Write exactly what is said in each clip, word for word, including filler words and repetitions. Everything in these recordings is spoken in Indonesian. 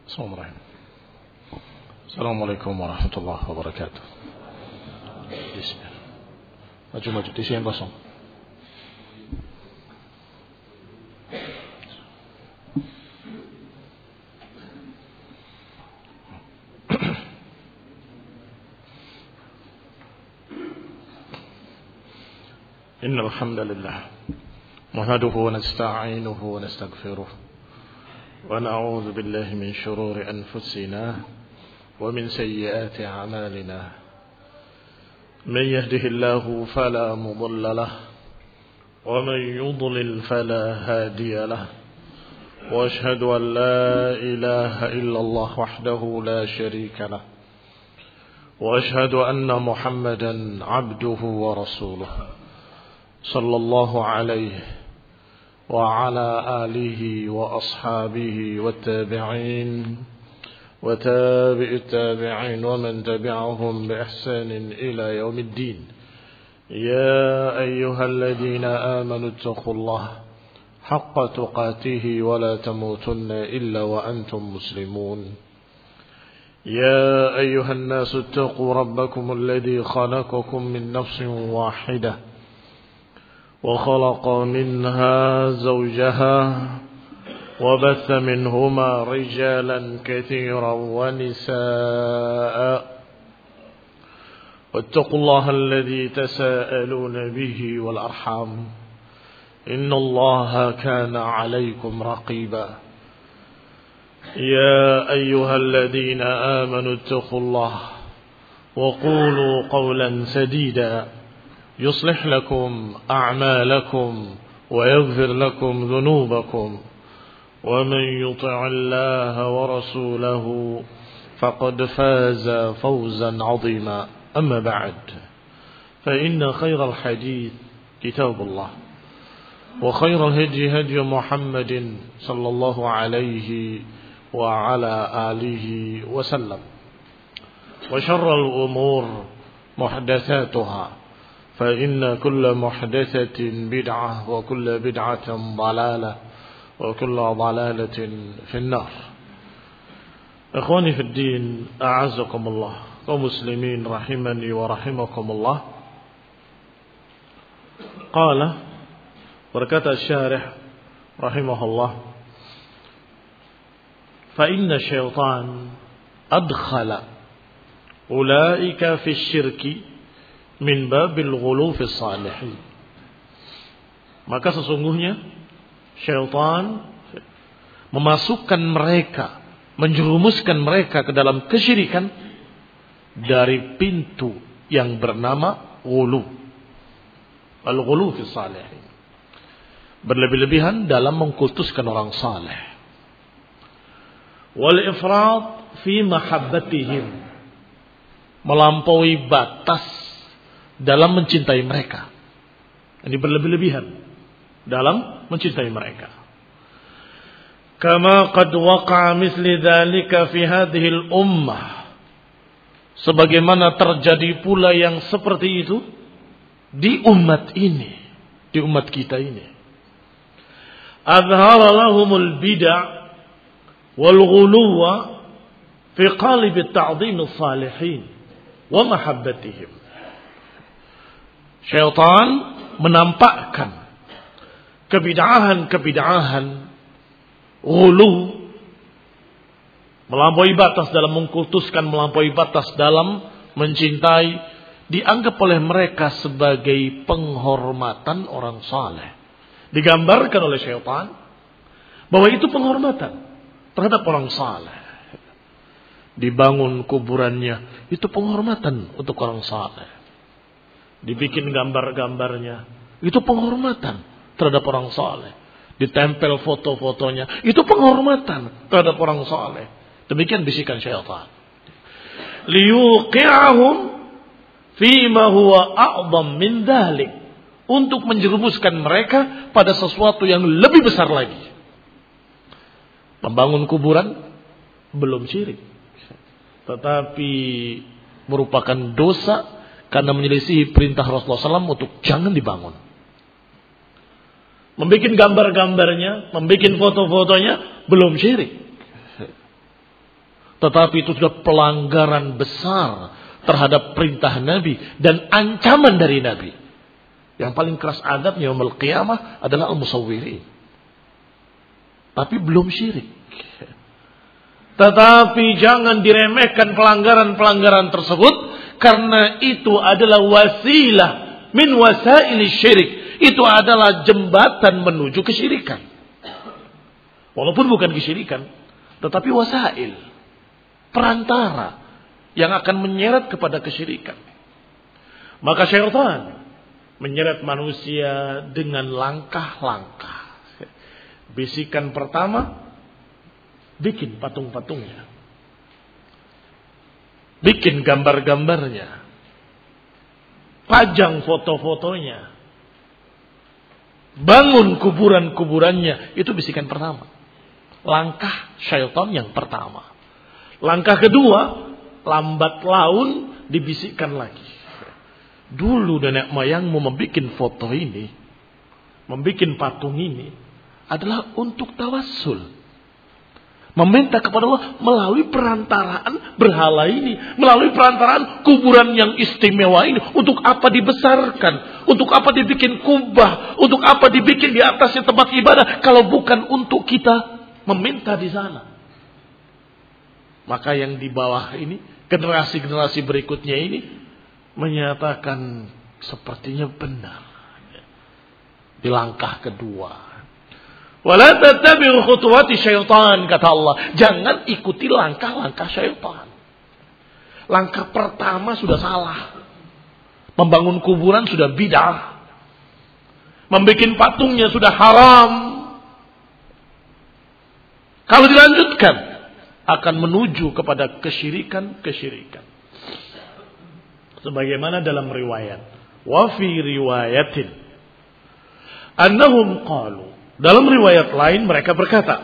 Assalamualaikum warahmatullahi wabarakatuh. Bismillah. Maju-maju di sini yang kosong. Innal hamdalillah nahmaduhu wa nasta'inuhu wa nastaghfiruh wa na'udzu billahi min shururi anfusina wa min sayyiati a'malina. Man yahdihillahu fala mudilla lahu wa man yudlil fala hadiya lahu. Wa ashhadu an la ilaha illallah wahdahu la sharika lahu. Wa ashhadu anna Muhammadan 'abduhu wa rasuluhu. Sallallahu alaihi wa ala alihi wa ashabihi wa tabi'in wa tabi'it tabi'in wa man tabi'ahum bi ihsanin ila yaumiddin. Ya ayyuhalladhina amanu ittaqullaha haqqa tuqatih wa la tamutunna illa wa antum muslimun. Ya ayyuhan nasu ittaqu rabbakum alladhi khalaqakum min nafsin wahidah وخلق منها زوجها وبث منهما رجالا كثيرا ونساء واتقوا الله الذي تساءلون به والأرحام إن الله كان عليكم رقيبا. يا أيها الذين آمنوا اتقوا الله وقولوا قولا سديدا يصلح لكم أعمالكم ويغفر لكم ذنوبكم ومن يطع الله ورسوله فقد فاز فوزا عظيما. أما بعد فإن خير الحديث كتاب الله وخير الهدي هدي محمد صلى الله عليه وعلى آله وسلم وشر الأمور محدثاتها فإن كل محدثة بدعة وكل بدعة ضلالة وكل ضلالة في النار. إخواني في الدين أعزكم الله ومسلمين رحمني ورحمكم الله. قال berkata syarih rahimahullah, فإن الشيطان أدخل أولئك في الشرك min babil ghulu fi salihin. Maka sesungguhnya syaitan memasukkan mereka, menjerumuskan mereka ke dalam kesyirikan dari pintu yang bernama ghulu. Al-ghulu fi salihin. Berlebih-lebihan dalam mengkultuskan orang saleh. Wal ifrat fi mahabbatihim. Melampaui batas dalam mencintai mereka. Ini berlebih-lebihan dalam mencintai mereka. Kama qad waqa'a mithli dzalika fi hadhihi al-ummah. Sebagaimana terjadi pula yang seperti itu di umat ini, di umat kita ini. Adhara lahumul bid'ah wal ghuluwa fi qalib at-ta'dhim as-salihin wa mahabbatihim. Syaitan menampakkan kebid'ahan-kebid'ahan, ghulu, melampaui batas dalam mengkultuskan, melampaui batas dalam mencintai, dianggap oleh mereka sebagai penghormatan orang saleh. Digambarkan oleh syaitan bahwa itu penghormatan terhadap orang saleh. Dibangun kuburannya, itu penghormatan untuk orang saleh. Dibikin gambar-gambarnya, itu penghormatan terhadap orang saleh. Ditempel foto-fotonya, itu penghormatan terhadap orang saleh. Demikian bisikan syaitan. Liyuqi'ahum fima huwa a'dham min dhalik. Untuk menjerumuskan mereka pada sesuatu yang lebih besar lagi. Membangun kuburan belum syirik, tetapi merupakan dosa karena menyelisihi perintah Rasulullah shallallahu alaihi wasallam untuk jangan dibangun. Membikin gambar-gambarnya, membikin foto-fotonya belum syirik. Tetapi itu sudah pelanggaran besar terhadap perintah Nabi dan ancaman dari Nabi. Yang paling keras adabnya yaumul qiyamah adalah al-musawwirin. Tapi belum syirik. Tetapi jangan diremehkan pelanggaran-pelanggaran tersebut, karena itu adalah wasilah min wasaili syirik. Itu adalah jembatan menuju kesyirikan. Walaupun bukan kesyirikan, tetapi wasail, perantara yang akan menyeret kepada kesyirikan. Maka syaitan menyeret manusia dengan langkah-langkah. Bisikan pertama, bikin patung-patungnya, bikin gambar-gambarnya, pajang foto-fotonya, bangun kuburan-kuburannya. Itu bisikan pertama, langkah syaitan yang pertama. Langkah kedua, lambat laun dibisikkan lagi. Dulu nenek moyangmu membuat foto ini, membuat patung ini adalah untuk tawassul, meminta kepada Allah melalui perantaraan berhala ini, melalui perantaraan kuburan yang istimewa ini. Untuk apa dibesarkan? Untuk apa dibikin kubah? Untuk apa dibikin di atasnya tempat ibadah? Kalau bukan untuk kita meminta di sana. Maka yang di bawah ini, generasi-generasi berikutnya ini menyatakan sepertinya benar. Di langkah kedua, wala tattabi'u khutuwati syaitan, kata Allah. Jangan ikuti langkah-langkah syaitan. Langkah pertama sudah salah. Membangun kuburan sudah bid'ah. Membikin patungnya sudah haram. Kalau dilanjutkan akan menuju kepada kesyirikan-kesyirikan. Sebagaimana dalam riwayat, wa fi riwayatin annahum qalu, dalam riwayat lain mereka berkata,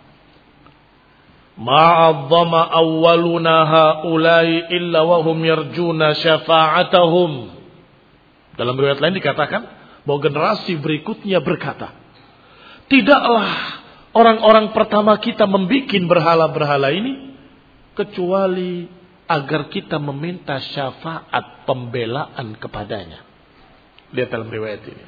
ma'azzama awwaluna haula'i illa wa hum yarjuna syafa'atahum. Dalam riwayat lain dikatakan bahwa generasi berikutnya berkata, tidaklah orang-orang pertama kita membuat berhala-berhala ini kecuali agar kita meminta syafaat pembelaan kepadanya. Lihat dalam riwayat ini.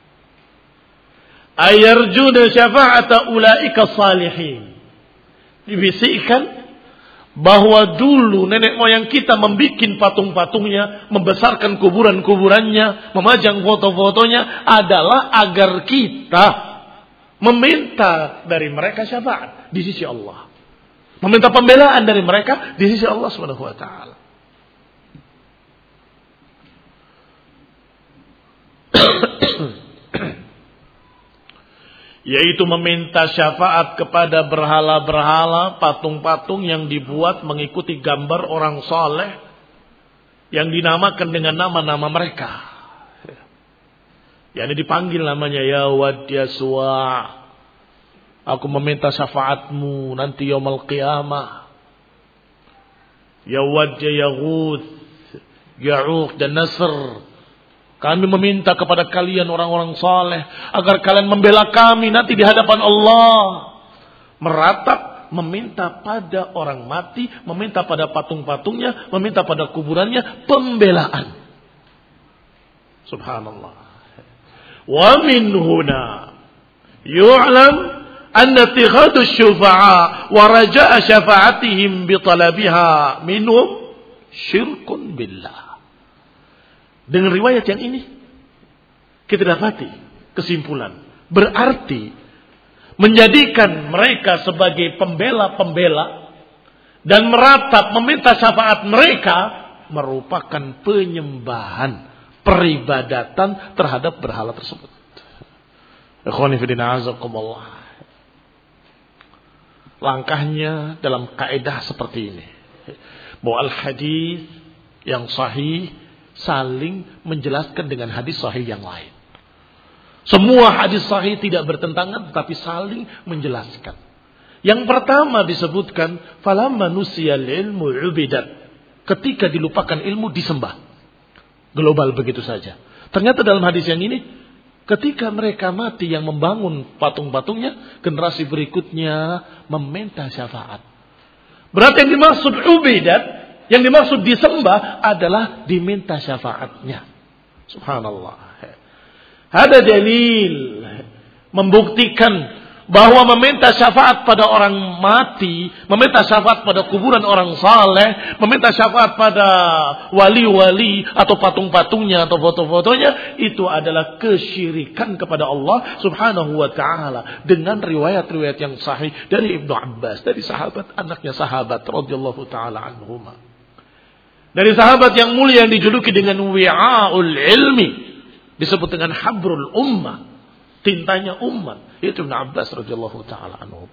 Ayarjuna syafa'ata ulaika salihin. Dibisikkan bahwa dulu nenek moyang kita membuat patung-patungnya, membesarkan kuburan-kuburannya, memajang foto-fotonya adalah agar kita meminta dari mereka syafaat di sisi Allah, meminta pembelaan dari mereka di sisi Allah Subhanahu wa taala. Yaitu meminta syafaat kepada berhala-berhala, patung-patung yang dibuat mengikuti gambar orang saleh yang dinamakan dengan nama-nama mereka. Yani dipanggil namanya, ya Wad ya Suwa, aku meminta syafaatmu nanti yaumul qiyamah. Ya Wad ya Yaghut, Ya'uq dan Nasr, kami meminta kepada kalian orang-orang saleh agar kalian membela kami nanti di hadapan Allah. Meratap, meminta pada orang mati, meminta pada patung-patungnya, meminta pada kuburannya pembelaan. Subhanallah. Wa min huna yu'lam anna ittikhadhu syufa'a wa raja'a syafa'atihim bi talabiha minhum syirkun billah. Dengan riwayat yang ini kita dapati kesimpulan, berarti menjadikan mereka sebagai pembela-pembela dan meratap meminta syafaat mereka merupakan penyembahan, peribadatan terhadap berhala tersebut. Ikhwani fillah azakumullah. Langkahnya dalam kaidah seperti ini, bahwa al-hadis yang sahih saling menjelaskan dengan hadis sahih yang lain. Semua hadis sahih tidak bertentangan, tetapi saling menjelaskan. Yang pertama disebutkan, falamma nusiyal ilmu ubidat. Ketika dilupakan ilmu disembah. Global begitu saja. Ternyata dalam hadis yang ini, ketika mereka mati yang membangun patung-patungnya, generasi berikutnya meminta syafaat. Berarti yang dimaksud ubidat, yang dimaksud disembah adalah diminta syafaatnya. Subhanallah. Ada dalil membuktikan bahwa meminta syafaat pada orang mati, meminta syafaat pada kuburan orang saleh, meminta syafaat pada wali-wali atau patung-patungnya atau foto-fotonya, itu adalah kesyirikan kepada Allah Subhanahu wa taala dengan riwayat-riwayat yang sahih dari Ibnu Abbas, dari sahabat anaknya sahabat radhiyallahu taala anhuma. Dari sahabat yang mulia yang dijuluki dengan wi'aul ilmi, disebut dengan habrul ummah, tintanya umat, itu Ibnu Abbas radhiyallahu taala anhu.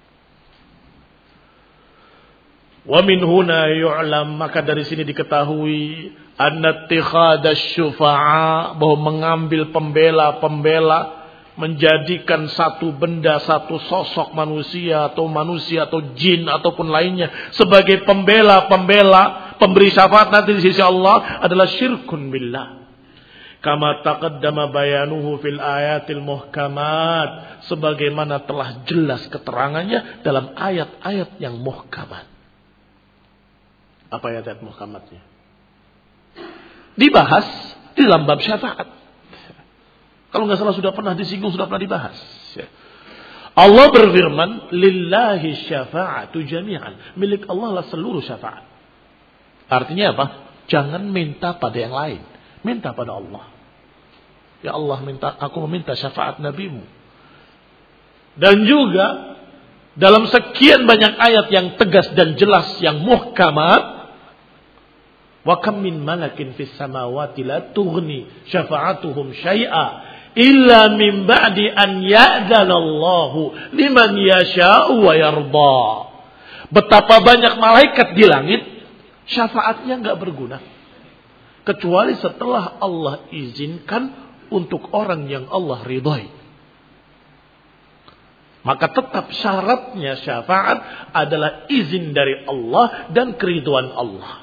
Wa min huna yu'lam, maka dari sini diketahui anna ittikhadasy syufa'a, bahwa mengambil pembela-pembela, menjadikan satu benda, satu sosok manusia atau manusia atau jin ataupun lainnya sebagai pembela-pembela, pemberi syafaat nanti di sisi Allah, adalah syirkun billah. Kama taqaddama bayanuhu fil ayatil muhkamat, sebagaimana telah jelas keterangannya dalam ayat-ayat yang muhkamat. Apa ayat-ayat muhkamatnya? Dibahas di dalam bab syafaat. Kalau nggak salah sudah pernah disinggung, sudah pernah dibahas. Allah berfirman, lillahi syafa'atu jami'an, milik Allah lah seluruh syafaat. Artinya apa? Jangan minta pada yang lain, minta pada Allah. Ya Allah, minta, aku meminta syafaat nabimu. Dan juga dalam sekian banyak ayat yang tegas dan jelas, yang muhkamat, wa kam min malakin fis samawati la tughni syafa'atuhum syai'a illa min ba'di an ya'dhanallahu liman yasha'u wa yarda. Betapa banyak malaikat di langit, syafaatnya enggak berguna kecuali setelah Allah izinkan untuk orang yang Allah ridhai. Maka tetap syaratnya syafaat adalah izin dari Allah dan keridhaan Allah.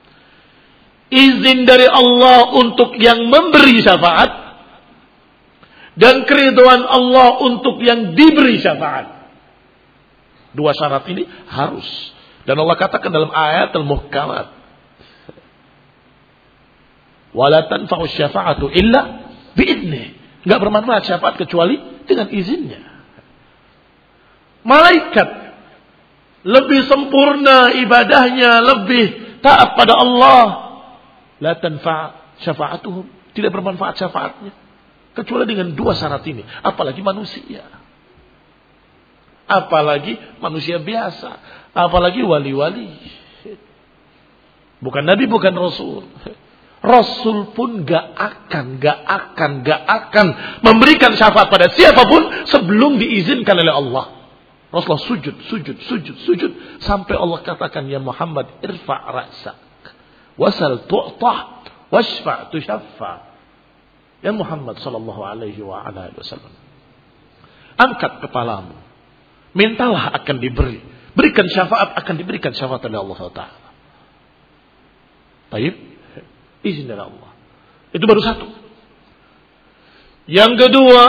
Izin dari Allah untuk yang memberi syafaat dan keridhaan Allah untuk yang diberi syafaat. Dua syarat ini harus. Dan Allah katakan dalam ayat al-muhkamat, wala tanfa'u syafa'atu illa bi'idnih. Enggak bermanfaat syafaat kecuali dengan izinnya. Malaikat lebih sempurna ibadahnya, lebih taat pada Allah. La tanfa' syafa'atuhum, tidak bermanfaat syafaatnya kecuali dengan dua syarat ini. Apalagi manusia, apalagi manusia biasa, apalagi wali-wali. Bukan nabi, bukan rasul. Rasul pun gak akan, gak akan, gak akan memberikan syafaat pada siapapun sebelum diizinkan oleh Allah. Rasulullah sujud, sujud, sujud, sujud sampai Allah katakan, ya Muhammad, irfa' ra'sak, wasal tu'tah, washfa' tushaffa. Ya Muhammad sallallahu alaihi wa alihi wasallam, angkat kepalamu, mintalah akan diberi, berikan syafaat akan diberikan syafaat oleh Allah Taala. Baik, izin dari Allah. Itu baru satu. Yang kedua,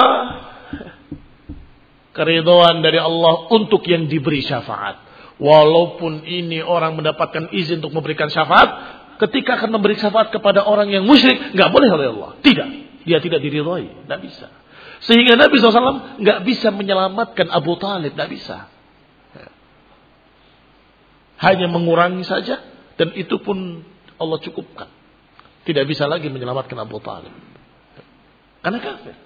keridhaan dari Allah untuk yang diberi syafaat. Walaupun ini orang mendapatkan izin untuk memberikan syafaat, ketika akan memberi syafaat kepada orang yang musyrik, nggak boleh oleh Allah. Tidak, dia tidak diridhai, nggak bisa. Sehingga Nabi shallallahu alaihi wasallam nggak bisa menyelamatkan Abu Talib, nggak bisa. Hanya mengurangi saja, dan itu pun Allah cukupkan. Tidak bisa lagi menyelamatkan Abu Talib karena kafir.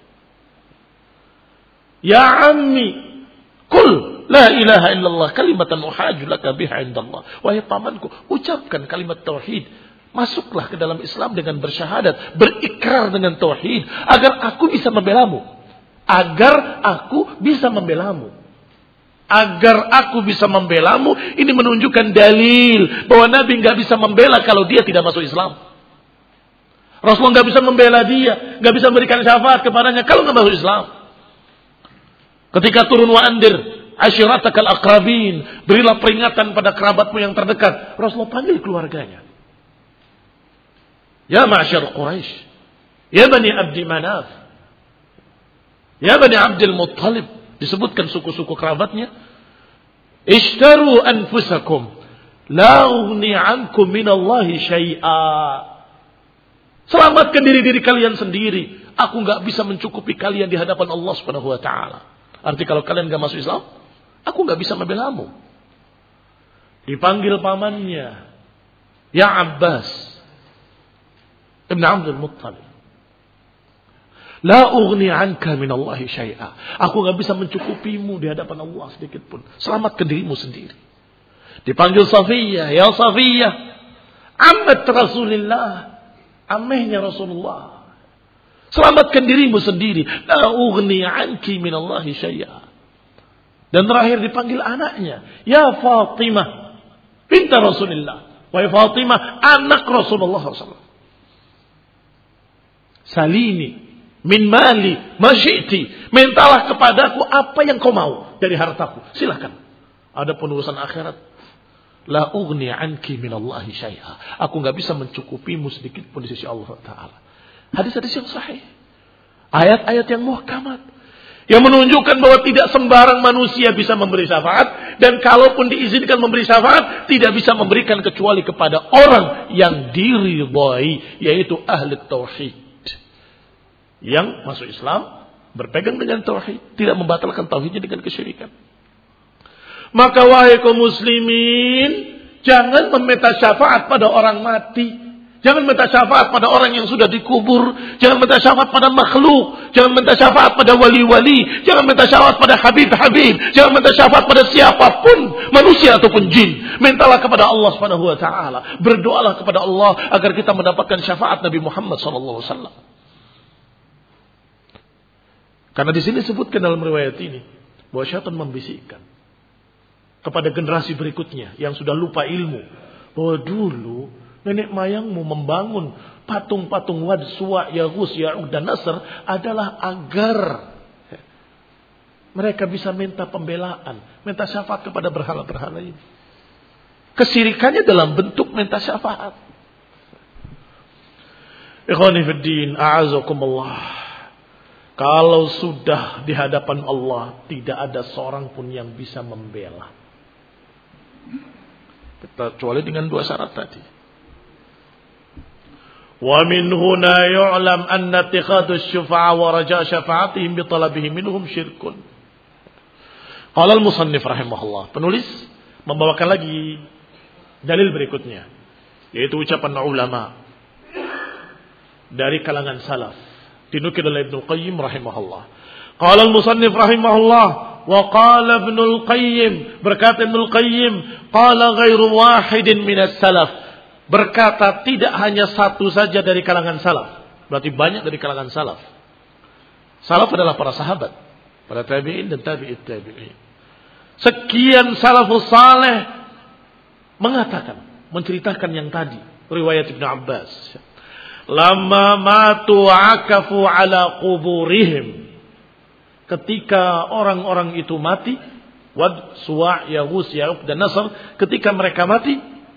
Ya ammi, qul la ilaha illallah kalimatan uhaju laka biha indallah. Wahai pamanku, ucapkan kalimat tauhid, masuklah ke dalam Islam dengan bersyahadat, berikrar dengan tauhid, agar aku bisa membelamu. Agar aku bisa membelamu. Agar aku bisa membelamu. Ini menunjukkan dalil bahwa Nabi enggak bisa membela kalau dia tidak masuk Islam. Rasulullah enggak bisa membela dia, enggak bisa memberikan syafaat kepadanya kalau enggak masuk Islam. Ketika turun wa andir ashiratakal aqrabin, berilah peringatan pada kerabatmu yang terdekat. Rasulullah panggil keluarganya. Ya ma'syar Quraisy, ya bani Abdi Manaf, ya bani Abdul Muttalib, disebutkan suku-suku kerabatnya. Ishtaru anfusakum La ughni ankum minallahi syai'a. Selamatkan diri-diri kalian sendiri. Aku enggak bisa mencukupi kalian di hadapan Allah Subhanahu wa taala. Arti kalau kalian enggak masuk Islam, aku enggak bisa membelamu. Dipanggil pamannya, ya Abbas Ibn Abdul Muttalib. La ughni anka minallahi syai'a. Aku enggak bisa mencukupimu di hadapan Allah sedikit pun. Selamatkan dirimu sendiri. Dipanggil Safiyah, ya Safiyah, ammat Rasulullah, amehnya Rasulullah. Selamatkan dirimu sendiri. La ughni anki minallahi syai'a. Dan terakhir dipanggil anaknya, ya Fatimah, binta Rasulullah. Wahai Fatimah, anak Rasulullah shallallahu alaihi wasallam. Salini min mali ma syi'ti. Mintalah kepadaku apa yang kau mau dari hartaku. Silakan. Adapun urusan akhirat, la ughni anki minallahi syai'a. Aku enggak bisa mencukupimu sedikit pun di sisi Allah taala. Hadis-hadis yang sahih. Ayat-ayat yang muhkamat yang menunjukkan bahwa tidak sembarang manusia bisa memberi syafaat, dan kalaupun diizinkan memberi syafaat, tidak bisa memberikan kecuali kepada orang yang diridhai, yaitu ahli tauhid. Yang masuk Islam, berpegang dengan tauhid, tidak membatalkan tauhidnya dengan kesyirikan. Maka wahai kaum muslimin, jangan meminta syafaat pada orang mati. Jangan minta syafaat pada orang yang sudah dikubur. Jangan minta syafaat pada makhluk. Jangan minta syafaat pada wali-wali. Jangan minta syafaat pada habib-habib. Jangan minta syafaat pada siapapun, manusia ataupun jin. Mintalah kepada Allah Subhanahu wa taala. Berdoalah kepada Allah agar kita mendapatkan syafaat Nabi Muhammad sallallahu alaihi wasallam. Karena di sini disebutkan dalam riwayat ini bahwa syaitan membisikkan kepada generasi berikutnya yang sudah lupa ilmu bahwa dulu nenek moyangmu membangun patung-patung Wad, Suwa, Yaghus, Ya'uq dan Nasr adalah agar mereka bisa minta pembelaan, minta syafaat kepada berhala-berhala ini. Kesyirikannya dalam bentuk minta syafaat. Ikhwani fid din, a'azakumullah. Kalau sudah di hadapan Allah, tidak ada seorang pun yang bisa membela. Kecuali dengan dua syarat tadi. Wa min huna yu'lam anna ittikhadhu asy-syufa'a wa raja' syafa'atihim bi talabihi minhum syirkun. Qala al-musannif rahimahullah. Penulis membawakan lagi dalil berikutnya, yaitu ucapan ulama dari kalangan salaf. Dinukil oleh Ibnu Qayyim rahimahullah. Qala al-musannif rahimahullah wa qala Ibnu Qayyim, berkata Ibnu Qayyim, qala ghairu wahidin minas salaf. Berkata tidak hanya satu saja dari kalangan salaf. Berarti banyak dari kalangan salaf. Salaf adalah para sahabat, para tabi'in dan tabi'it tabi'in. Sekian salafus saleh mengatakan, menceritakan yang tadi, riwayat Ibnu Abbas. Lama matu akafu ala quburihim. Ketika orang-orang itu mati, Wad, Suwa, Yaghus, Ya'uq dan Nasr, ketika mereka mati,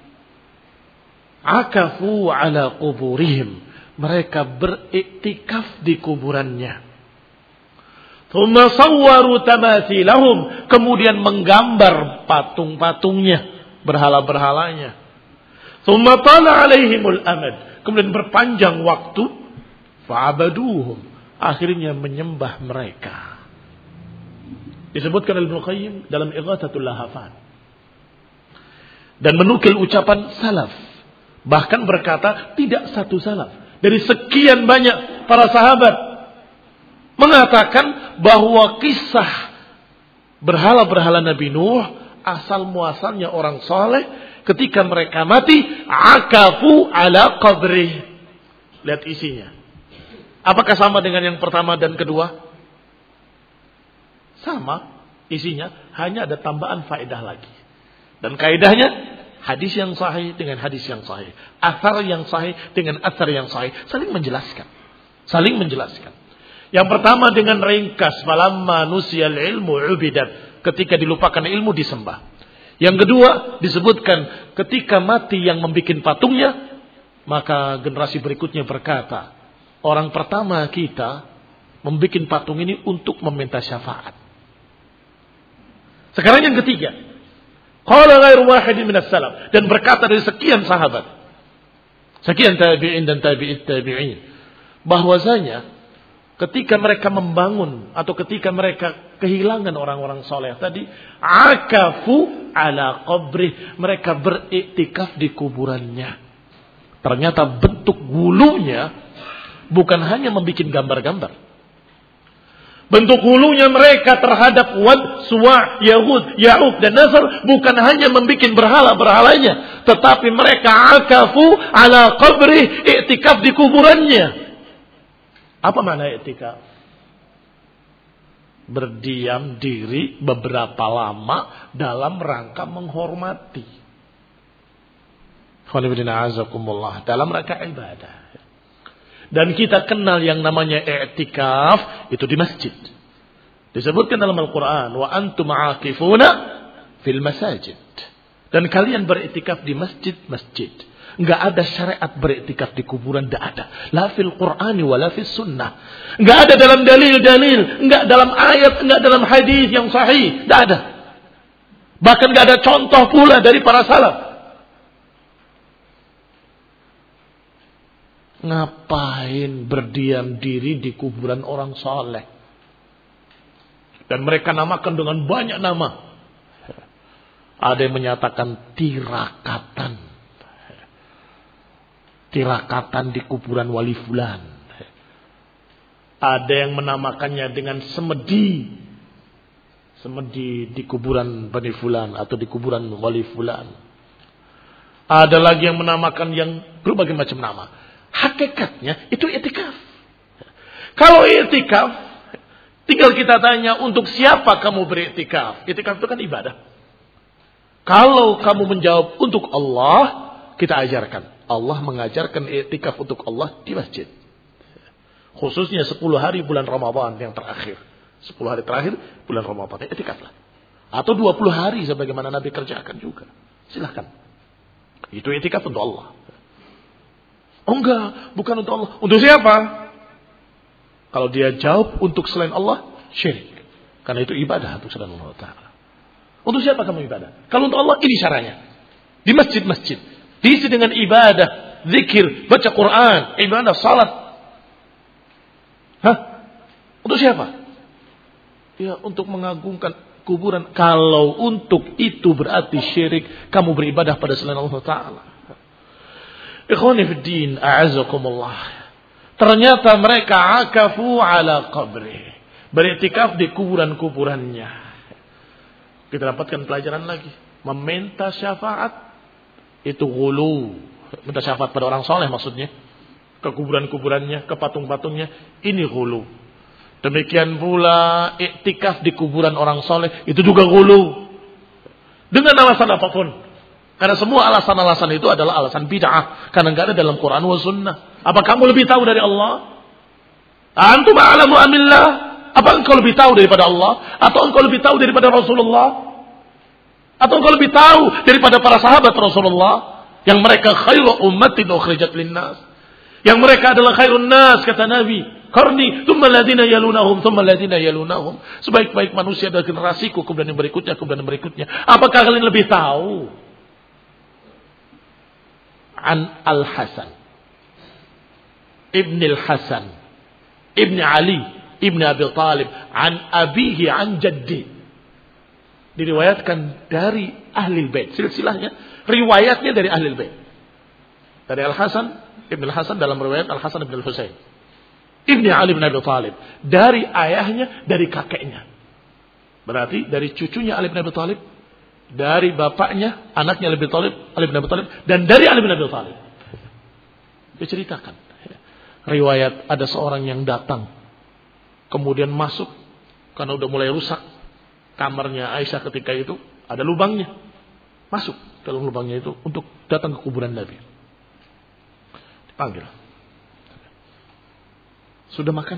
akafu ala quburihim. Mereka beriktikaf di kuburannya. Thumma sawwaru tamathilahum. Kemudian menggambar patung-patungnya, berhala-berhalanya. Thumma tala alaihimul amad. Kemudian berpanjang waktu. Fa'abaduhum. Akhirnya menyembah mereka. Disebutkan oleh Ibnu Qayyim dalam Ighathatul Lahafan. Dan menukil ucapan salaf. Bahkan berkata tidak satu salaf, dari sekian banyak para sahabat mengatakan bahwa kisah berhala-berhala Nabi Nuh asal muasalnya orang saleh ketika mereka mati akafu ala qabri. Lihat isinya. Apakah sama dengan yang pertama dan kedua? Sama isinya, hanya ada tambahan faedah lagi. Dan kaidahnya hadis yang sahih dengan hadis yang sahih. Athar yang sahih dengan athar yang sahih. Saling menjelaskan. Saling menjelaskan. Yang pertama dengan ringkas. Falamma nusiyal ilmu ubidat. Ketika dilupakan ilmu disembah. Yang kedua disebutkan ketika mati yang membuat patungnya. Maka generasi berikutnya berkata. Orang pertama kita membuat patung ini untuk meminta syafaat. Sekarang yang ketiga. Qala ghairu wahidin minas salaf. Dan berkata dari sekian sahabat, sekian tabi'in dan tabi'it tabi'in, bahwasanya ketika mereka membangun atau ketika mereka kehilangan orang-orang soleh tadi, akafu ala qabri, mereka beriktikaf di kuburannya. Ternyata bentuk hulunya bukan hanya membuat gambar-gambar. Bentuk hulunya mereka terhadap Wad, Suwa', Yahud, Ya'uq dan Nasr bukan hanya membuat berhala-berhalanya, tetapi mereka akafu ala qabri, iktikaf di kuburannya. Apa makna iktikaf? Berdiam diri beberapa lama dalam rangka menghormati. Dalam rangka ibadah. Dan kita kenal yang namanya i'tikaf itu di masjid. Disebutkan dalam Al-Quran, wa antum aakifuna fil masajid. Dan kalian beriktikaf di masjid-masjid. Enggak ada syariat beriktikaf di kuburan, enggak ada. La fil Qur'ani wa la fis sunnah. Enggak ada dalam dalil-dalil, enggak dalam ayat, enggak dalam hadis yang sahih, enggak ada. Bahkan enggak ada contoh pula dari para salaf. Ngapain berdiam diri di kuburan orang saleh? Dan mereka namakan dengan banyak nama. Ada yang menyatakan tirakatan. Tirakatan di kuburan wali fulan. Ada yang menamakannya dengan semedi. Semedi di kuburan bani fulan atau di kuburan wali fulan. Ada lagi yang menamakan yang berbagai macam nama. Hakikatnya itu i'tikaf. Kalau i'tikaf, tinggal kita tanya untuk siapa kamu beriktikaf. I'tikaf itu kan ibadah. Kalau kamu menjawab untuk Allah, kita ajarkan. Allah mengajarkan i'tikaf untuk Allah di masjid. Khususnya sepuluh hari bulan Ramadan yang terakhir. sepuluh hari terakhir bulan Ramadan, i'tikaflah. Atau dua puluh hari sebagaimana Nabi kerjakan juga. Silahkan. Itu i'tikaf untuk Allah. Oh enggak, bukan untuk Allah. Untuk siapa? Kalau dia jawab untuk selain Allah, syirik. Karena itu ibadah untuk selain Allah Ta'ala. Untuk siapa kamu ibadah? Kalau untuk Allah, ini caranya. Di masjid-masjid. Diisi dengan ibadah, zikir, baca Quran, ibadah, salat. Hah? Untuk siapa? Ya, untuk mengagungkan kuburan. Kalau untuk itu berarti syirik, kamu beribadah pada selain Allah Ta'ala. Ikhwani fid din, a'azakumullah. Ternyata mereka akafu ala qabri. Beriktikaf di kuburan-kuburannya. Kita dapatkan pelajaran lagi. Meminta syafaat itu ghulu. Minta syafaat pada orang soleh maksudnya. Ke kuburan-kuburannya, ke patung-patungnya. Ini ghulu. Demikian pula iktikaf di kuburan orang soleh. Itu juga ghulu. Dengan alasan apapun. Karena semua alasan-alasan itu adalah alasan bid'ah. Karena enggak ada dalam Quran wa sunnah. Apa kamu lebih tahu dari Allah? Antum a'lamu amillah? Apa engkau lebih tahu daripada Allah? Atau engkau lebih tahu daripada Rasulullah? Atau engkau lebih tahu daripada para sahabat Rasulullah? Yang mereka khairu ummatin ukhrijat linnas. Yang mereka adalah khairun nas, kata Nabi. Qarni, thumma alladhina yalunahum, thumma alladhina yalunahum. Sebaik-baik manusia adalah generasiku, kemudian yang berikutnya, kemudian yang berikutnya. Apakah kalian lebih tahu? An Al-Hasan Ibn Al-Hasan Ibn Ali Ibn Abi Talib an abihi an jaddi. Diriwayatkan dari Ahlul Bait. Silsilahnya riwayatnya dari Ahlul Bait. Dari Al-Hasan Ibn Al-Hasan dalam riwayat Al-Hasan Ibn Al-Husain Ibn Ali Ibn Abi Talib. Dari ayahnya, dari kakeknya. Berarti dari cucunya Ali Ibn Abi Talib, dari bapaknya, anaknya Ali bin Abi Thalib, Ali bin Abi Thalib, dan dari Ali bin Abi Thalib. Diceritakan. Riwayat ada seorang yang datang, kemudian masuk, karena udah mulai rusak kamarnya Aisyah ketika itu, ada lubangnya. Masuk dalam lubangnya itu untuk datang ke kuburan Nabi. Dipanggil. Sudah makan?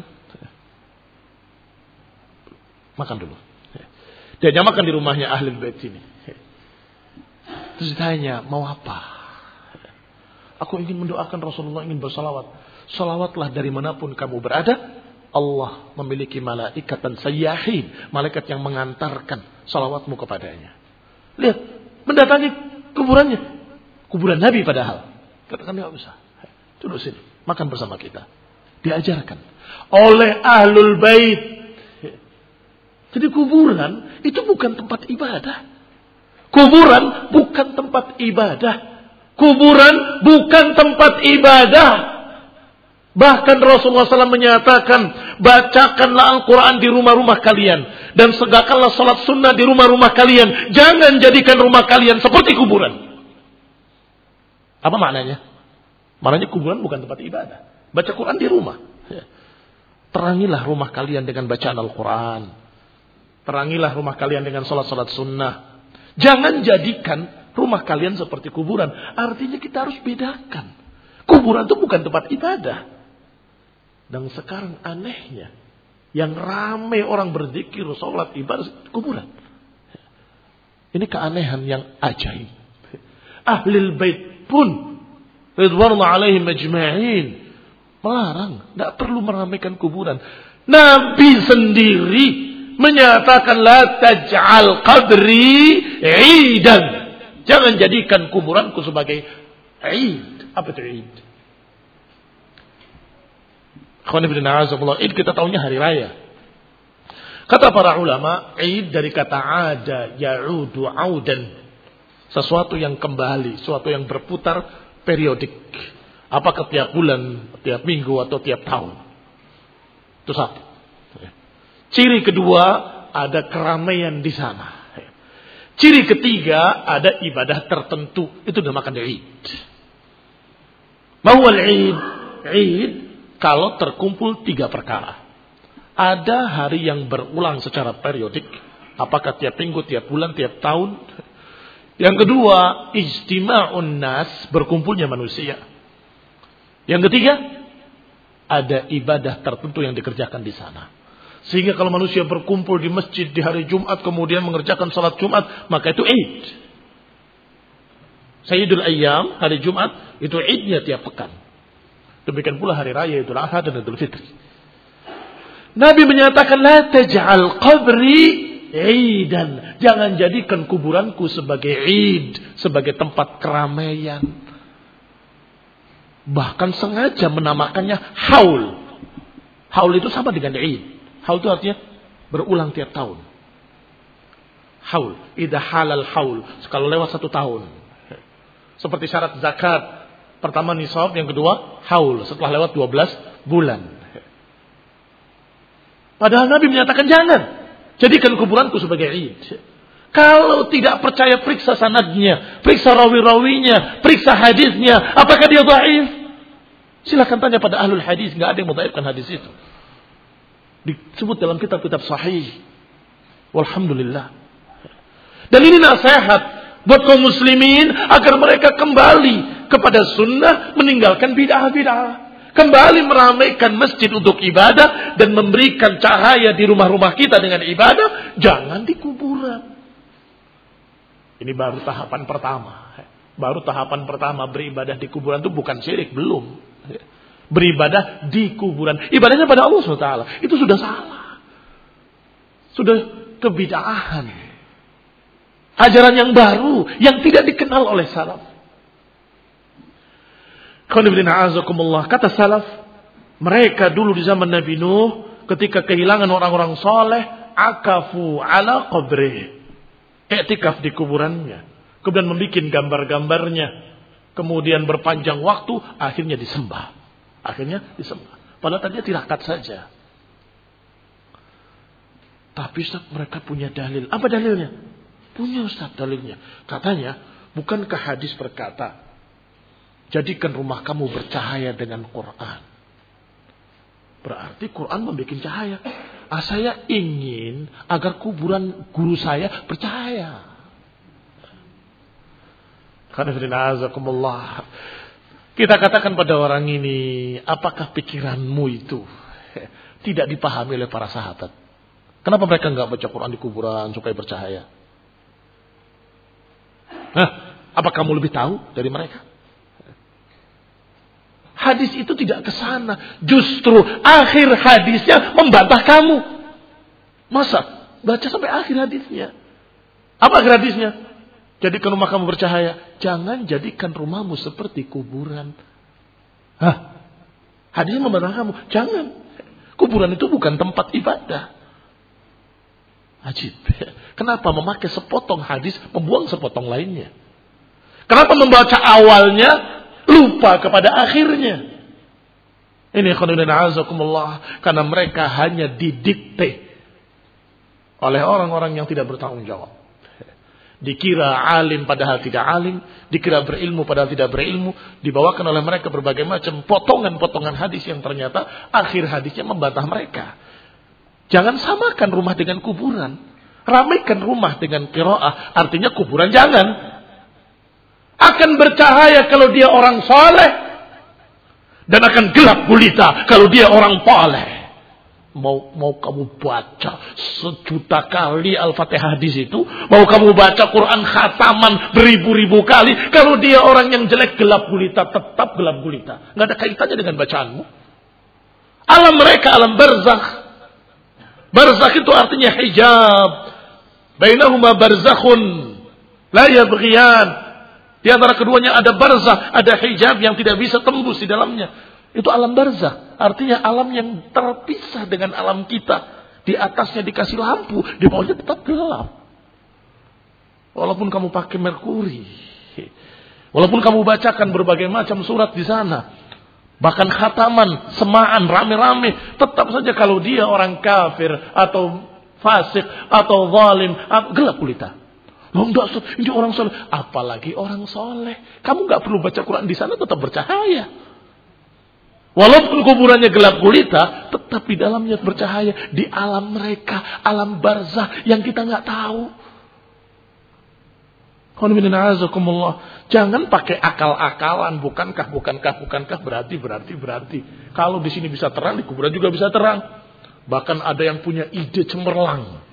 Makan dulu. Dia makan di rumahnya Ahlul Bait ini. Terus ditanya, mau apa? Aku ingin mendoakan Rasulullah, ingin bersalawat. Salawatlah dari manapun kamu berada. Allah memiliki malaikat dan sayyahin. Malaikat yang mengantarkan salawatmu kepadanya. Lihat, mendatangi kuburannya. Kuburan Nabi padahal. Katakan enggak usah. Duduk sini, makan bersama kita. Diajarkan oleh Ahlul Bait. Jadi kuburan itu bukan tempat ibadah. Kuburan bukan tempat ibadah. Kuburan bukan tempat ibadah. Bahkan Rasulullah shallallahu alaihi wasallam menyatakan, bacakanlah Al-Quran di rumah-rumah kalian. Dan segakkanlah salat sunnah di rumah-rumah kalian. Jangan jadikan rumah kalian seperti kuburan. Apa maknanya? Maknanya kuburan bukan tempat ibadah. Baca Quran di rumah. Terangilah rumah kalian dengan bacaan Al-Quran. Terangilah rumah kalian dengan salat-salat sunnah. Jangan jadikan rumah kalian seperti kuburan. Artinya kita harus bedakan. Kuburan itu bukan tempat ibadah. Dan sekarang anehnya, yang ramai orang berzikir, sholat, ibadah, kuburan. Ini keanehan yang ajaib. Ahlul Bait pun ridwanullah alaihim ajma'in melarang, tidak perlu meramaikan kuburan. Nabi sendiri menyatakan, la taj'al qabri idan. Jangan jadikan kuburanku sebagai id. Apa itu id? Id kita tahunya hari raya. Kata para ulama, id dari kata ada, ya'udu audan. Sesuatu yang kembali, sesuatu yang berputar periodik. Apakah tiap bulan, tiap minggu, atau tiap tahun. Itu satu. Ciri kedua, ada keramaian di sana. Ciri ketiga, ada ibadah tertentu. Itu dinamakan Id. Mahwal Id. Id, kalau terkumpul tiga perkara. Ada hari yang berulang secara periodik. Apakah tiap minggu, tiap bulan, tiap tahun. Yang kedua, ijtima'un nas, berkumpulnya manusia. Yang ketiga, ada ibadah tertentu yang dikerjakan di sana. Sehingga kalau manusia berkumpul di masjid di hari Jumat, kemudian mengerjakan salat Jumat, maka itu Id. Sayyidul Ayyam, hari Jumat, itu Idnya tiap pekan. Demikian pula hari raya Idul Adha dan Idul Fitri. Nabi menyatakan, la taj'al qabri idan. Jangan jadikan kuburanku sebagai id, sebagai tempat keramaian. Bahkan sengaja menamakannya haul. Haul itu sama dengan id. Haul itu artinya berulang tiap tahun. Haul, idza halal haul, kalau lewat satu tahun. Seperti syarat zakat, pertama nisab, yang kedua haul, setelah lewat dua belas bulan. Padahal Nabi menyatakan jangan jadikan kuburanku sebagai id. Kalau tidak percaya, periksa sanadnya, periksa rawi-rawinya, periksa hadisnya. Apakah dia dhaif? Silakan tanya pada ahlul hadis, enggak ada yang mendhaifkan hadis itu. Disebut dalam kitab-kitab sahih. Walhamdulillah. Dan ini nasihat buat kaum muslimin agar mereka kembali kepada sunnah, meninggalkan bid'ah-bid'ah. Kembali meramaikan masjid untuk ibadah dan memberikan cahaya di rumah-rumah kita dengan ibadah, jangan di kuburan. Ini baru tahapan pertama. Baru tahapan pertama beribadah di kuburan itu bukan syirik, belum. Beribadah di kuburan, ibadahnya pada Allah subhanahu wa taala, itu sudah salah. Sudah kebid'ahan. Ajaran yang baru yang tidak dikenal oleh salaf. Kata salaf, mereka dulu di zaman Nabi Nuh ketika kehilangan orang-orang soleh, akafu ala qabri, i'tikaf di kuburannya, kemudian membuat gambar-gambarnya, kemudian berpanjang waktu, akhirnya disembah. Akhirnya disembah. Padahal tadinya tirakat saja. Tapi Ustaz, mereka punya dalil. Apa dalilnya? Punya Ustaz dalilnya. Katanya, bukankah hadis berkata, jadikan rumah kamu bercahaya dengan Quran. Berarti Quran membuat cahaya. Ah, saya ingin agar kuburan guru saya bercahaya. Karena kita katakan pada orang ini, apakah pikiranmu itu tidak dipahami oleh para sahabat? Kenapa mereka enggak baca Quran di kuburan supaya bercahaya? Hah? Apa kamu lebih tahu dari mereka? Hadis itu tidak ke sana. Justru akhir hadisnya membantah kamu. Masa? Baca sampai akhir hadisnya. Apa akhir hadisnya? Jadikan rumah kamu bercahaya. Jangan jadikan rumahmu seperti kuburan. Hah? Hadisnya memberitahu kamu, jangan. Kuburan itu bukan tempat ibadah. Ajib. Kenapa memakai sepotong hadis, membuang sepotong lainnya? Kenapa membaca awalnya, lupa kepada akhirnya? Ini khonudin azakumullah. Karena mereka hanya didikte oleh orang-orang yang tidak bertanggung jawab. Dikira alim padahal tidak alim, dikira berilmu padahal tidak berilmu, dibawakan oleh mereka berbagai macam potongan-potongan hadis yang ternyata akhir hadisnya membantah mereka. Jangan samakan rumah dengan kuburan. Ramaikan rumah dengan qiraah, artinya kuburan jangan. Akan bercahaya kalau dia orang saleh, dan akan gelap gulita kalau dia orang saleh. Mau mau kamu baca sejuta kali Al-Fatihah di situ, mau kamu baca Quran khataman beribu-ribu kali, kalau dia orang yang jelek gelap gulita, tetap gelap gulita. Enggak ada kaitannya dengan bacaanmu. Alam mereka alam barzakh. Barzakh itu artinya hijab. Bainahuma barzakhun la yabghiyan. Di antara keduanya ada barzakh, ada hijab yang tidak bisa tembus di dalamnya. Itu alam barzakh, artinya alam yang terpisah dengan alam kita. Di atasnya dikasih lampu, di bawahnya tetap gelap. Walaupun kamu pakai merkuri, walaupun kamu bacakan berbagai macam surat di sana, bahkan khataman, semaan, rame-rame, tetap saja kalau dia orang kafir atau fasik atau zalim, gelap gulita. Loh enggak, ini orang soleh, apalagi orang soleh. Kamu enggak perlu baca Quran di sana, tetap bercahaya. Walaupun kuburannya gelap gulita, tetap di dalamnya bercahaya. Di alam mereka, alam barzah yang kita nggak tahu. Jangan pakai akal-akalan. Bukankah, bukankah, bukankah, berarti, berarti, berarti. Kalau di sini bisa terang, di kuburan juga bisa terang. Bahkan ada yang punya ide cemerlang.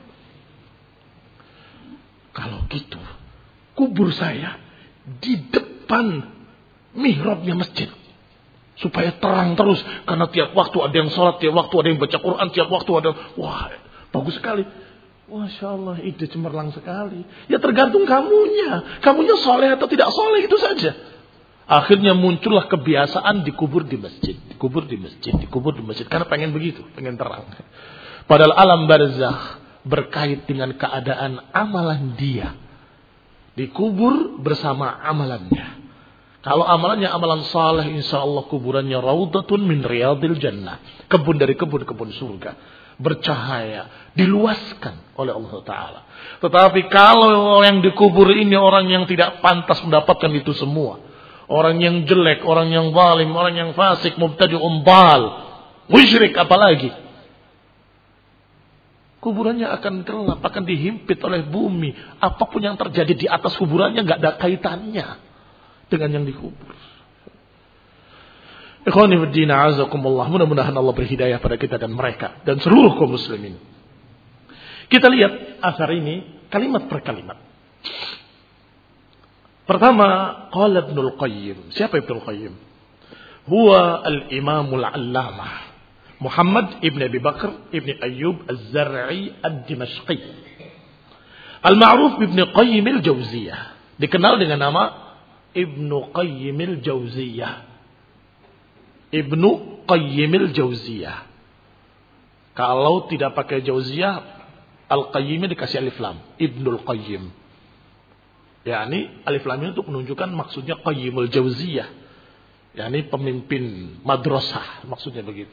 Kalau gitu, kubur saya di depan mihrabnya masjid. Supaya terang terus. Karena tiap waktu ada yang sholat, tiap waktu ada yang baca Quran, tiap waktu ada... Wah, bagus sekali. Masya Allah, ide cemerlang sekali. Ya tergantung kamunya. Kamunya soleh atau tidak soleh, itu saja. Akhirnya muncullah kebiasaan dikubur di masjid. Dikubur di masjid, dikubur di masjid. Karena pengen begitu, pengen terang. Padahal alam barzakh berkait dengan keadaan amalan dia. Dikubur bersama amalannya. Kalau amalannya amalan saleh, insya Allah kuburannya raudatun min riyadil jannah. Kebun dari kebun-kebun surga. Bercahaya. Diluaskan oleh Allah Ta'ala. Tetapi kalau yang dikubur ini orang yang tidak pantas mendapatkan itu semua. Orang yang jelek, orang yang zalim, orang yang fasik, mubtadi'un dhal, musyrik apalagi. Kuburannya akan gelap, akan dihimpit oleh bumi. Apapun yang terjadi di atas kuburannya nggak ada kaitannya dengan yang dikubur. Ikhwani fiddin a'azakumullah. Mudah-mudahan Allah berhidayah pada kita dan mereka dan seluruh kaum muslimin. Kita lihat asar ini kalimat per kalimat. Pertama, qala Ibnul Qayyim. Siapa Ibnul Qayyim? Huwa al-Imamul 'Allamah Muhammad ibn Abi Bakr ibn Ayyub Az-Zar'i Ad-Dimashqi. Al-ma'ruf Ibn Qayyim al-Jauziyah. Dikenal dengan nama Ibnu Qayyim al-Jauziyah. Ibnu Qayyim al-Jauziyah. Kalau tidak pakai Jauziyah, Al-Qayyimnya dikasih alif lam. Ibnul Qayyim. Yani alif lam itu menunjukkan maksudnya Qayyimul Jauziyah. Yani pemimpin madrasah. Maksudnya begitu.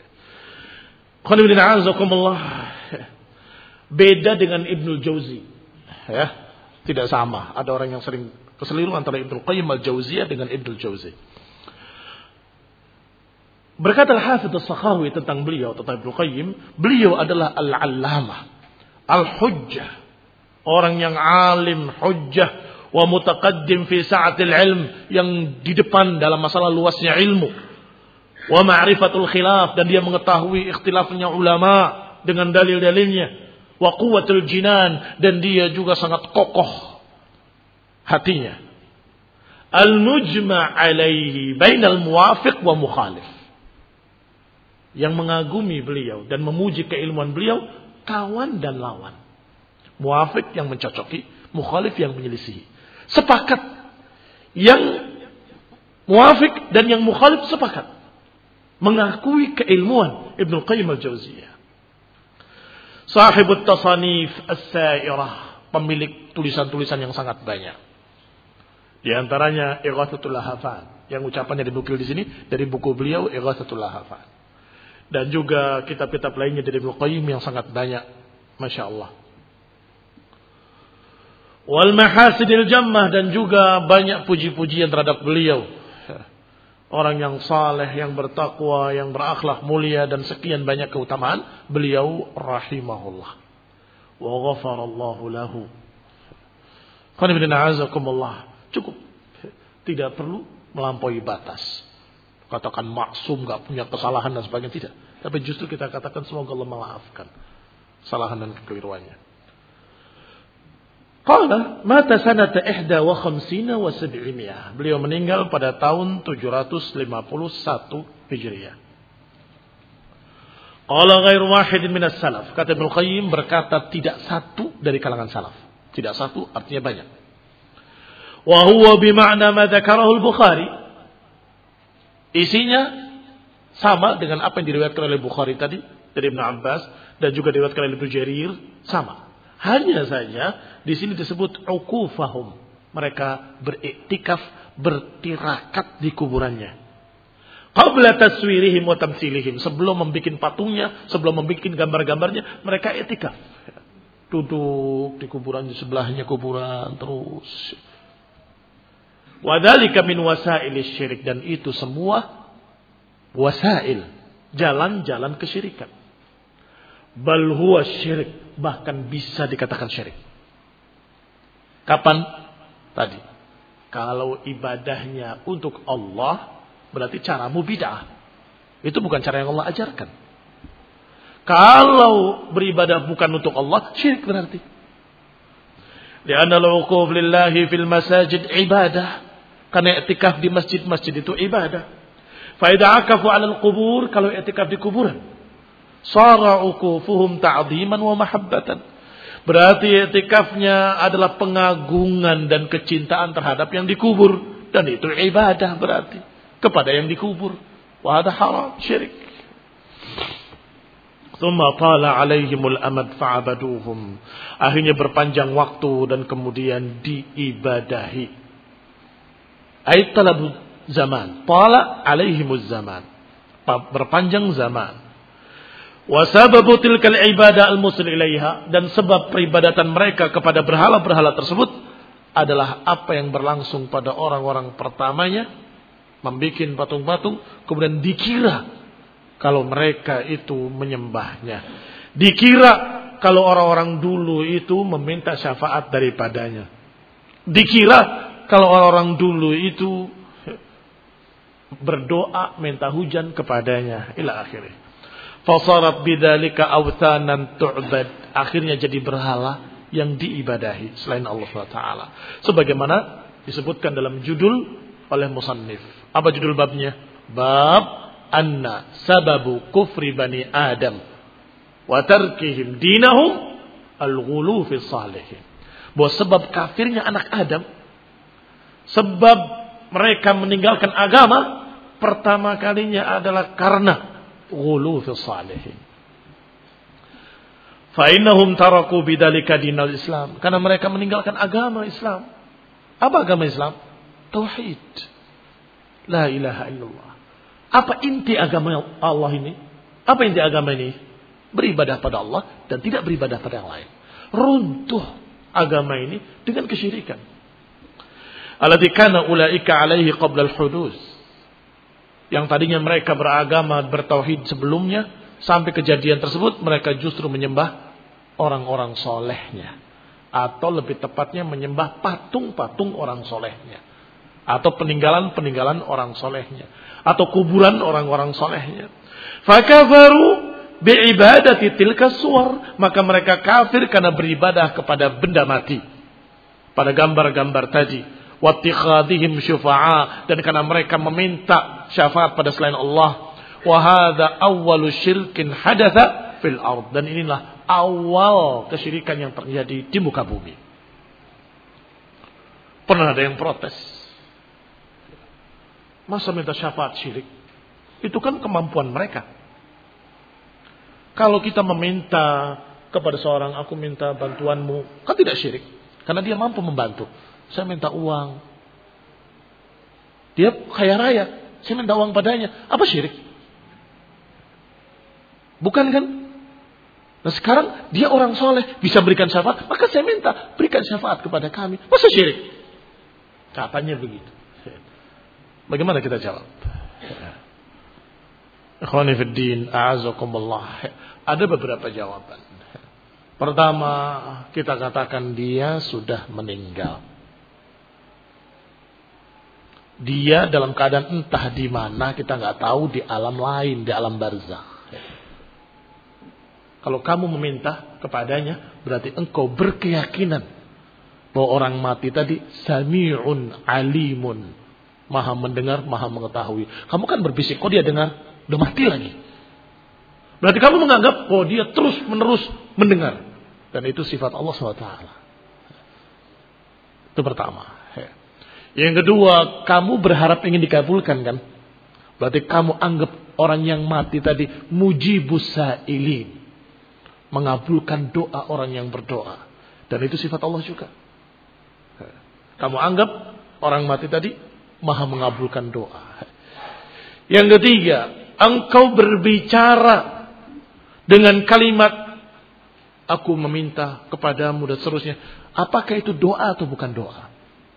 Beda dengan Ibnul Jauzi. Ya, tidak sama. Ada orang yang sering keseliru antara Ibnul Qayyim al-Jauziyah dengan Ibnul Jauzi. Berkata Al-Hafidz As-Sakhawi tentang beliau, tentang Ibnul Qayyim, beliau adalah al-allamah, al-hujjah, orang yang alim, hujjah, wa mutaqaddim fi sa'atil ilm, yang di depan dalam masalah luasnya ilmu, wa ma'rifatul khilaf, dan dia mengetahui ikhtilafnya ulama dengan dalil-dalilnya, wa quwwatul jinan, dan dia juga sangat kokoh hatinya, al-mujma' alaihi bainal muwafiq wa mukhalif, yang mengagumi beliau dan memuji keilmuan beliau kawan dan lawan. Muwafiq yang mencocoki, mukhalif yang menyelisihi. sepakat. Yang muafik dan yang mukhalif sepakat mengakui keilmuan Ibnu Qayyim al-Jauziyah. Sahibut tasanif as-sairah, pemilik tulisan-tulisan yang sangat banyak. Di antaranya Ighatsatul Lahafan, yang ucapannya dinukil di sini dari buku beliau Ighatsatul Lahafan. Dan juga kitab-kitab lainnya dari Ibnu Qayyim yang sangat banyak, Masya Allah. Wal mahasinil jammah, dan juga banyak puji-pujian terhadap beliau. Orang yang saleh, yang bertakwa, yang berakhlak mulia, dan sekian banyak keutamaan beliau rahimahullah. Wa ghafarallahu lahu. Qanibina azakumullah. Cukup. Tidak perlu melampaui batas. Katakan maksum, gak punya kesalahan dan sebagainya, tidak. Tapi justru kita katakan semoga Allah memaafkan kesalahan dan kekeliruannya. Qala mata sanata ihda wa khamsina wa sab'imiyah. Beliau meninggal pada tahun tujuh ratus lima puluh satu Hijriah. Qala ghairu wahidin minas salaf. Kata Ibnu Qayyim, berkata tidak satu dari kalangan salaf. Tidak satu artinya banyak. Wa huwa bima'na ma dzakarahu al-Bukhari. Isinya sama dengan apa yang diriwayatkan oleh Bukhari tadi dari Ibnu Abbas dan juga diriwayatkan oleh Ibnu Jarir, sama. Hanya saja di sini disebut ukufahum. Mereka beriktikaf, bertirakat di kuburannya. Qabla taswirihim wa tamtsilihim. Sebelum membuat patungnya, sebelum membuat gambar-gambarnya, mereka iktikaf. Duduk di kuburan, di sebelahnya kuburan terus. Wa dzalika min wasailis syirik, dan itu semua wasail, jalan-jalan kesyirikan. Bal huwa syirik, bahkan bisa dikatakan syirik. Kapan? Tadi. Kalau ibadahnya untuk Allah, berarti caramu bid'ah. Itu bukan cara yang Allah ajarkan. Kalau beribadah bukan untuk Allah, syirik berarti. Li'anna al-wuquf lillahi fil masajid ibadah. Karena i'tikaf di masjid-masjid itu ibadah. Fa idza akafu 'ala al-qubur, kalau i'tikaf di kuburan, sara uqufuhum ta'dhiman wa mahabbatan. Berarti i'tikafnya adalah pengagungan dan kecintaan terhadap yang dikubur, dan itu ibadah berarti kepada yang dikubur. Wa hadha haram, syirik. Tsumma tala 'alaihimul amad fa'abaduhum. Akhirnya berpanjang waktu dan kemudian diibadahi. Ai talabu zaman, tala 'alaihimuz zaman. Berpanjang zaman. Wa sababu tilkal ibadah al-musil ilaiha, dan sebab peribadatan mereka kepada berhala-berhala tersebut adalah apa yang berlangsung pada orang-orang pertamanya, membikin patung-patung, kemudian dikira kalau mereka itu menyembahnya. Dikira kalau orang-orang dulu itu meminta syafaat daripadanya. Dikira kalau orang-orang dulu itu berdoa minta hujan kepadanya, ila akhirnya. Fasarat bidzalika awthanan tu'bad. Akhirnya jadi berhala yang diibadahi selain Allah subhanahu wa taala. Sebagaimana disebutkan dalam judul oleh musannif. Apa judul babnya? Bab anna sababu kufri bani Adam wa tarkihim dinahum al-ghulu fi salihin. Bahwa sebab kafirnya anak Adam, sebab mereka meninggalkan agama, pertama kalinya adalah karena ghulu fi salihin. Fa innahum taraku bidzalika dinal Islam, karena mereka meninggalkan agama Islam. Apa agama Islam? Tauhid. La ilaha illallah. Apa inti agama Allah ini? Apa inti agama ini? Beribadah pada Allah dan tidak beribadah pada yang lain. Runtuh agama ini dengan kesyirikan. Alladzi kana ulaika alaihi qabla al-hudus. Yang tadinya mereka beragama bertauhid sebelumnya, sampai kejadian tersebut mereka justru menyembah orang-orang solehnya, atau lebih tepatnya menyembah patung-patung orang solehnya, atau peninggalan-peninggalan orang solehnya, atau kuburan orang-orang solehnya. Fakafaru biibadati tilka suwar, maka mereka kafir karena beribadah kepada benda mati, pada gambar-gambar tadi. Wattikhadhihim syufa'a, dan karena mereka meminta syafaat pada selain Allah. Wa hadza awwalu syirkin hadatsa fil ard, dan inilah awal kesyirikan yang terjadi di muka bumi. Pernah ada yang protes. Masa minta syafaat syirik? Itu kan kemampuan mereka. Kalau kita meminta kepada seorang, aku minta bantuanmu, kan tidak syirik. Karena dia mampu membantu. Saya minta uang. Dia kaya raya. Saya minta uang padanya. Apa syirik? Bukan kan? Nah sekarang dia orang soleh. Bisa berikan syafaat. Maka saya minta berikan syafaat kepada kami. Masa syirik? Katanya begitu. Bagaimana kita jawab? Ikhwani fid din, a'azakumullah. Ada beberapa jawaban. Pertama, kita katakan dia sudah meninggal. Dia dalam keadaan entah di mana, kita nggak tahu, di alam lain, di alam barzakh. Kalau kamu meminta kepadanya, berarti engkau berkeyakinan bahwa orang mati tadi sami'un alimun, maha mendengar, maha mengetahui. Kamu kan berbisik, kok dia dengar? Udah mati lagi. Berarti kamu menganggap bahwa dia terus menerus mendengar. Dan itu sifat Allah subhanahu wa taala. Itu pertama. Yang kedua, kamu berharap ingin dikabulkan kan? Berarti kamu anggap orang yang mati tadi mujibus sa'ilin, mengabulkan doa orang yang berdoa. Dan itu sifat Allah juga. Kamu anggap orang mati tadi maha mengabulkan doa. Yang ketiga, engkau berbicara dengan kalimat aku meminta kepadamu dan seterusnya. Apakah itu doa atau bukan doa?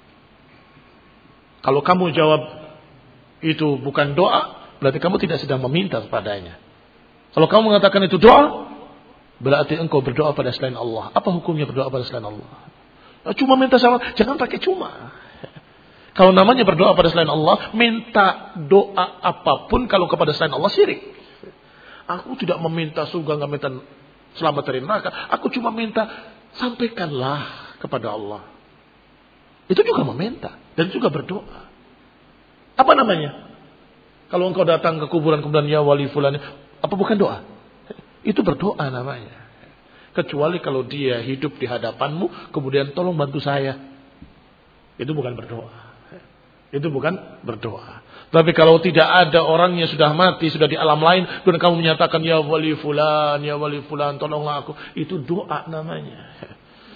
Kalau kamu jawab itu bukan doa, berarti kamu tidak sedang meminta kepadanya. Kalau kamu mengatakan itu doa, berarti engkau berdoa pada selain Allah. Apa hukumnya berdoa pada selain Allah? Cuma minta sama, jangan pakai cuma. Kalau namanya berdoa pada selain Allah, minta doa apapun kalau kepada selain Allah syirik. Aku tidak meminta surga, nggak minta selamat dari neraka. Aku cuma minta sampaikanlah kepada Allah. Itu juga meminta dan juga berdoa. Apa namanya? Kalau engkau datang ke kuburan kemudian ya wali fulan, apa bukan doa? Itu berdoa namanya. Kecuali kalau dia hidup di hadapanmu, kemudian tolong bantu saya. Itu bukan berdoa. Itu bukan berdoa. Tapi kalau tidak ada orangnya sudah mati, sudah di alam lain, dan kamu menyatakan ya wali fulan, ya wali fulan, tolonglah aku. Itu doa namanya.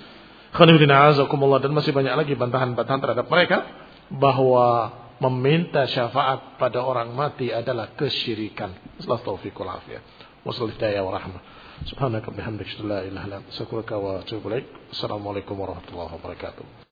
Dan masih banyak lagi bantahan-bantahan terhadap mereka bahwa meminta syafaat pada orang mati adalah kesyirikan. Taufiqul afiyah. Wassallallahu alaihi wa rahmah. Subhanaka bihamdika la ilaha illa anta astaghfiruka wa atubu ilaik. Assalamualaikum warahmatullahi wabarakatuh.